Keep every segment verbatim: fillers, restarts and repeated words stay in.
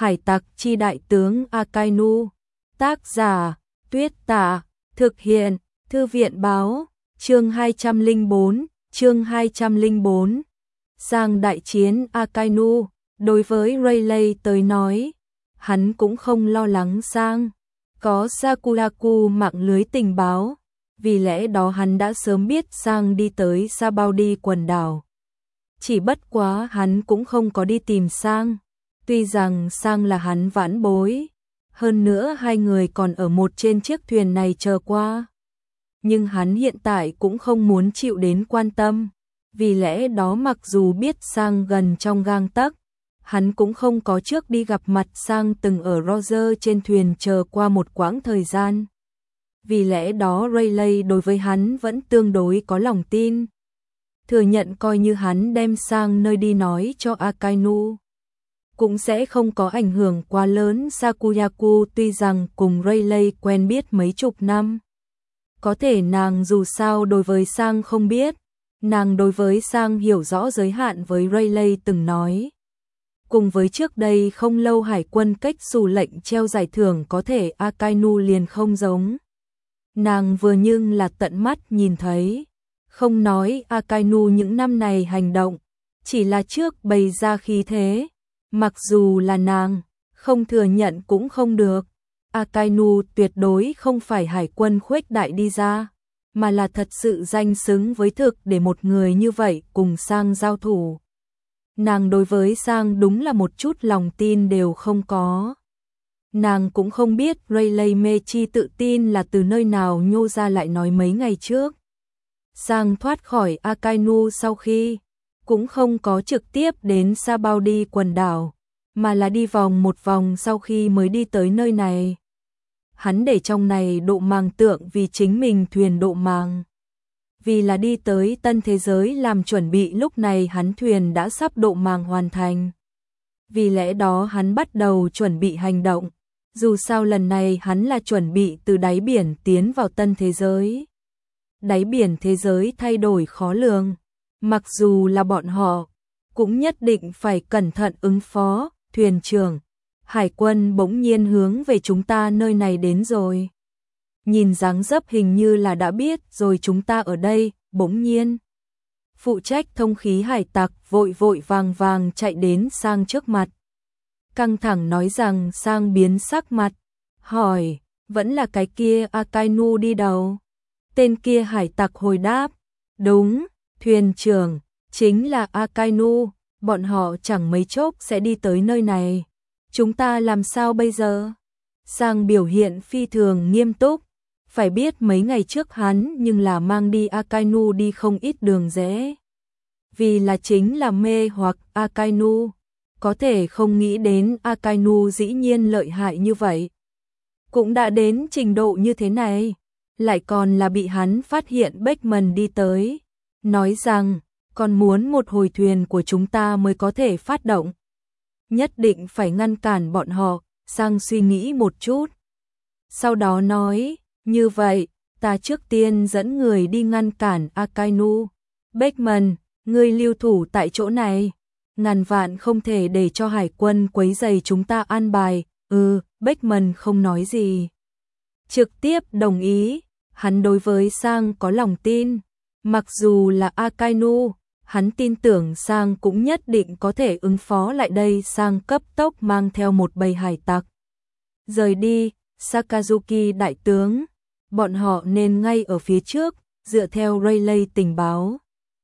Hải tặc chi đại tướng Akainu. Tác giả Tuyết Tả. Thực hiện Thư viện báo. Chương hai trăm lẻ bốn. Chương hai trăm lẻ bốn. Sang đại chiến Akainu. Đối với Rayleigh tới nói, hắn cũng không lo lắng Sang có Sakuraku mạng lưới tình báo, vì lẽ đó hắn đã sớm biết Sang đi tới Sabaody quần đảo. Chỉ bất quá hắn cũng không có đi tìm Sang, tuy rằng Sang là hắn vãn bối, hơn nữa hai người còn ở một trên chiếc thuyền này chờ qua. Nhưng hắn hiện tại cũng không muốn chịu đến quan tâm, vì lẽ đó mặc dù biết Sang gần trong gang tấc, hắn cũng không có trước đi gặp mặt Sang từng ở Roger trên thuyền chờ qua một quãng thời gian. Vì lẽ đó Rayleigh đối với hắn vẫn tương đối có lòng tin. Thừa nhận coi như hắn đem Sang nơi đi nói cho Akainu, cũng sẽ không có ảnh hưởng quá lớn. Sakuraku tuy rằng cùng Rayleigh quen biết mấy chục năm, có thể nàng dù sao đối với Sang không biết, nàng đối với Sang hiểu rõ giới hạn với Rayleigh từng nói. Cùng với trước đây không lâu hải quân cách xù lệnh treo giải thưởng có thể Akainu liền không giống. Nàng vừa nhưng là tận mắt nhìn thấy, không nói Akainu những năm này hành động, chỉ là trước bày ra khí thế, mặc dù là nàng, không thừa nhận cũng không được. Akainu tuyệt đối không phải hải quân khuếch đại đi ra, mà là thật sự danh xứng với thực để một người như vậy cùng Sang giao thủ. Nàng đối với Sang đúng là một chút lòng tin đều không có. Nàng cũng không biết Rayleigh mê chi tự tin là từ nơi nào nhô ra lại nói mấy ngày trước. Sang thoát khỏi Akainu sau khi, cũng không có trực tiếp đến Sabaody quần đảo, mà là đi vòng một vòng sau khi mới đi tới nơi này. Hắn để trong này độ màng tượng vì chính mình thuyền độ màng. Vì là đi tới tân thế giới làm chuẩn bị, lúc này hắn thuyền đã sắp độ màng hoàn thành. Vì lẽ đó hắn bắt đầu chuẩn bị hành động. Dù sao lần này hắn là chuẩn bị từ đáy biển tiến vào tân thế giới. Đáy biển thế giới thay đổi khó lường. Mặc dù là bọn họ, cũng nhất định phải cẩn thận ứng phó. Thuyền trưởng, hải quân bỗng nhiên hướng về chúng ta nơi này đến rồi. Nhìn dáng dấp hình như là đã biết rồi chúng ta ở đây. Bỗng nhiên phụ trách thông khí hải tặc vội vội vàng vàng chạy đến Sang trước mặt, căng thẳng nói rằng. Sang biến sắc mặt, hỏi, vẫn là cái kia Akainu đi đầu? Tên kia hải tặc hồi đáp, đúng, thuyền trưởng, chính là Akainu, bọn họ chẳng mấy chốc sẽ đi tới nơi này. Chúng ta làm sao bây giờ? Sang biểu hiện phi thường nghiêm túc. Phải biết mấy ngày trước hắn nhưng là mang đi Akainu đi không ít đường rẽ. Vì là chính là mê hoặc Akainu, có thể không nghĩ đến Akainu dĩ nhiên lợi hại như vậy. Cũng đã đến trình độ như thế này, lại còn là bị hắn phát hiện Beckman đi tới, nói rằng còn muốn một hồi thuyền của chúng ta mới có thể phát động. Nhất định phải ngăn cản bọn họ. Sang suy nghĩ một chút, sau đó nói, như vậy, ta trước tiên dẫn người đi ngăn cản Akainu. Beckman, ngươi lưu thủ tại chỗ này, ngàn vạn không thể để cho hải quân quấy rầy chúng ta an bài. Ừ, Beckman không nói gì, trực tiếp đồng ý. Hắn đối với Sang có lòng tin, mặc dù là Akainu, hắn tin tưởng Sang cũng nhất định có thể ứng phó lại đây. Sang cấp tốc mang theo một bầy hải tặc rời đi. Sakazuki đại tướng, bọn họ nên ngay ở phía trước, dựa theo Rayleigh tình báo.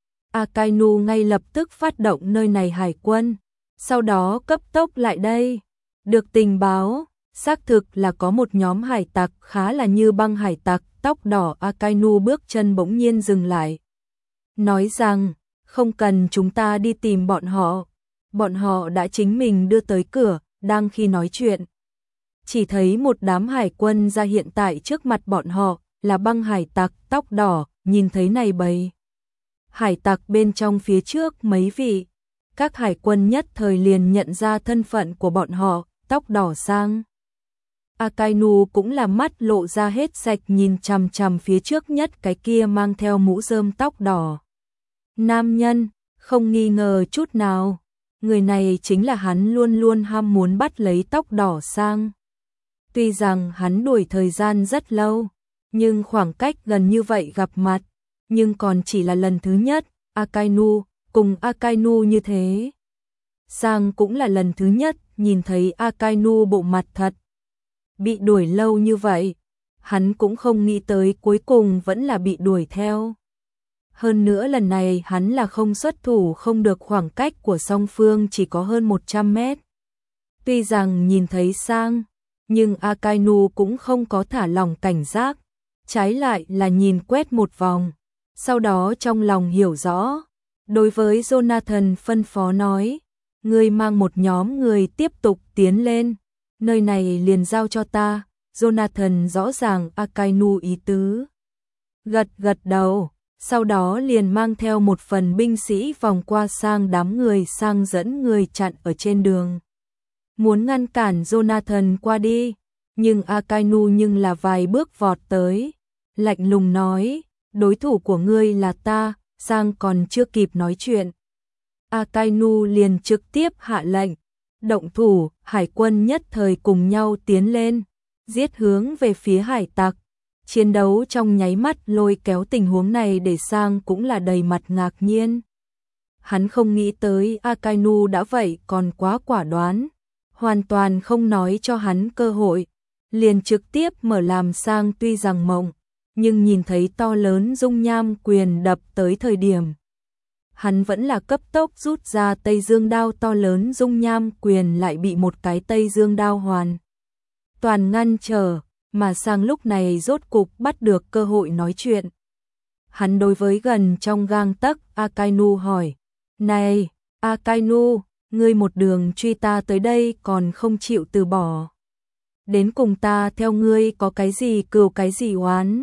Akainu ngay lập tức phát động nơi này hải quân, sau đó cấp tốc lại đây. Được tình báo, xác thực là có một nhóm hải tặc khá là như băng hải tặc tóc đỏ. Akainu bước chân bỗng nhiên dừng lại, nói rằng, không cần chúng ta đi tìm bọn họ, bọn họ đã chính mình đưa tới cửa. Đang khi nói chuyện, chỉ thấy một đám hải quân ra hiện tại trước mặt bọn họ, là băng hải tặc tóc đỏ. Nhìn thấy này bầy hải tặc bên trong phía trước mấy vị, các hải quân nhất thời liền nhận ra thân phận của bọn họ, tóc đỏ Sang. Akainu cũng là mắt lộ ra hết sạch nhìn chằm chằm phía trước nhất cái kia mang theo mũ rơm tóc đỏ. Nam nhân, không nghi ngờ chút nào, Người này chính là hắn luôn luôn ham muốn bắt lấy tóc đỏ Sang. Tuy rằng hắn đuổi thời gian rất lâu, nhưng khoảng cách gần như vậy gặp mặt, nhưng còn chỉ là lần thứ nhất, Akainu, cùng Akainu như thế. Sang cũng là lần thứ nhất nhìn thấy Akainu bộ mặt thật. Bị đuổi lâu như vậy, hắn cũng không nghĩ tới cuối cùng vẫn là bị đuổi theo. Hơn nữa lần này hắn là không xuất thủ, không được, khoảng cách của song phương chỉ có hơn một trăm mét. Tuy rằng nhìn thấy Sang, nhưng Akainu cũng không có thả lỏng cảnh giác, trái lại là nhìn quét một vòng, sau đó trong lòng hiểu rõ, đối với Jonathan phân phó nói, ngươi mang một nhóm người tiếp tục tiến lên, nơi này liền giao cho ta. Jonathan rõ ràng Akainu ý tứ, gật gật đầu, sau đó liền mang theo một phần binh sĩ vòng qua Sang đám người, Sang dẫn người chặn ở trên đường, muốn ngăn cản Jonathan qua đi, nhưng Akainu nhưng là vài bước vọt tới, lạnh lùng nói, đối thủ của ngươi là ta. Sang còn chưa kịp nói chuyện, Akainu liền trực tiếp hạ lệnh, động thủ. Hải quân nhất thời cùng nhau tiến lên, giết hướng về phía hải tặc. Chiến đấu trong nháy mắt lôi kéo, tình huống này để Sang cũng là đầy mặt ngạc nhiên. Hắn không nghĩ tới Akainu đã vậy còn quá quả đoán, hoàn toàn không nói cho hắn cơ hội, liền trực tiếp mở làm. Sang tuy rằng mộng, nhưng nhìn thấy to lớn dung nham quyền đập tới thời điểm, hắn vẫn là cấp tốc rút ra Tây Dương đao. To lớn dung nham quyền lại bị một cái Tây Dương đao hoàn toàn ngăn trở, mà Sang lúc này rốt cục bắt được cơ hội nói chuyện. Hắn đối với gần trong gang tấc Akainu hỏi, này Akainu, ngươi một đường truy ta tới đây còn không chịu từ bỏ, đến cùng ta theo ngươi có cái gì cừu cái gì oán?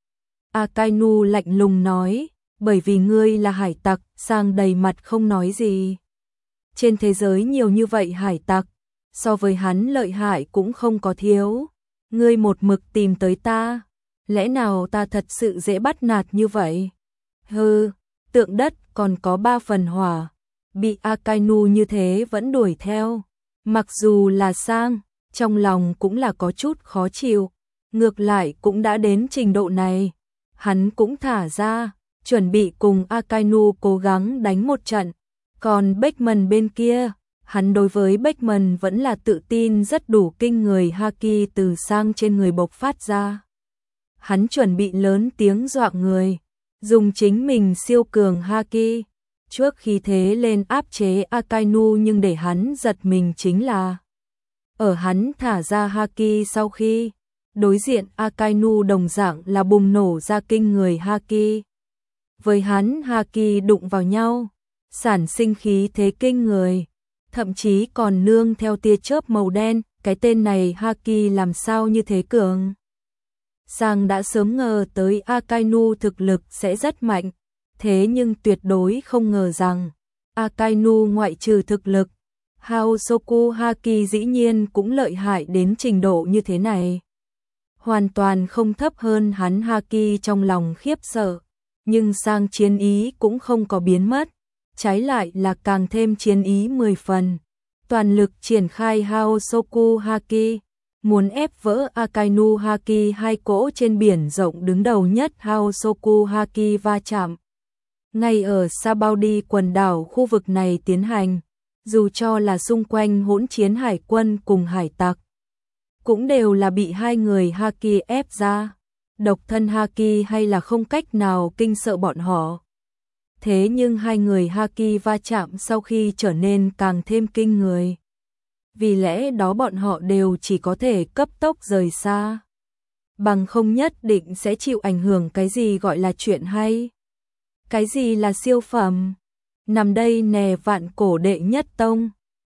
Akainu lạnh lùng nói, bởi vì ngươi là hải tặc. Sang đầy mặt không nói gì. Trên thế giới nhiều như vậy hải tặc, so với hắn lợi hại cũng không có thiếu. Ngươi một mực tìm tới ta, lẽ nào ta thật sự dễ bắt nạt như vậy? Hừ, tượng đất còn có ba phần hỏa, bị Akainu như thế vẫn đuổi theo. Mặc dù là Sang, trong lòng cũng là có chút khó chịu, ngược lại cũng đã đến trình độ này, hắn cũng thả ra, chuẩn bị cùng Akainu cố gắng đánh một trận. Còn Beckman bên kia, hắn đối với Beckman vẫn là tự tin rất đủ kinh người, haki từ Sang trên người bộc phát ra. Hắn chuẩn bị lớn tiếng dọa người, dùng chính mình siêu cường haki trước khi thế lên áp chế Akainu, nhưng để hắn giật mình chính là ở hắn thả ra haki sau khi đối diện Akainu đồng dạng là bùng nổ ra kinh người haki. Với hắn haki đụng vào nhau, sản sinh khí thế kinh người, thậm chí còn nương theo tia chớp màu đen. Cái tên này haki làm sao như thế cường? Sang đã sớm ngờ tới Akainu thực lực sẽ rất mạnh, thế nhưng tuyệt đối không ngờ rằng Akainu ngoại trừ thực lực, Haosoku haki dĩ nhiên cũng lợi hại đến trình độ như thế này. Hoàn toàn không thấp hơn hắn. Haki trong lòng khiếp sợ, nhưng Sang chiến ý cũng không có biến mất, trái lại là càng thêm chiến ý mười phần, toàn lực triển khai Haosoku haki, muốn ép vỡ Akainu haki. Hai cỗ trên biển rộng đứng đầu nhất Haosoku haki va chạm ngay ở Sabaudi quần đảo, khu vực này tiến hành, dù cho là xung quanh hỗn chiến hải quân cùng hải tặc, cũng đều là bị hai người haki ép ra. Độc thân haki hay là không cách nào kinh sợ bọn họ. Thế nhưng hai người haki va chạm sau khi trở nên càng thêm kinh người. Vì lẽ đó bọn họ đều chỉ có thể cấp tốc rời xa, bằng không nhất định sẽ chịu ảnh hưởng. Cái gì gọi là chuyện hay? Cái gì là siêu phẩm? Nằm đây nè, vạn cổ đệ nhất tông,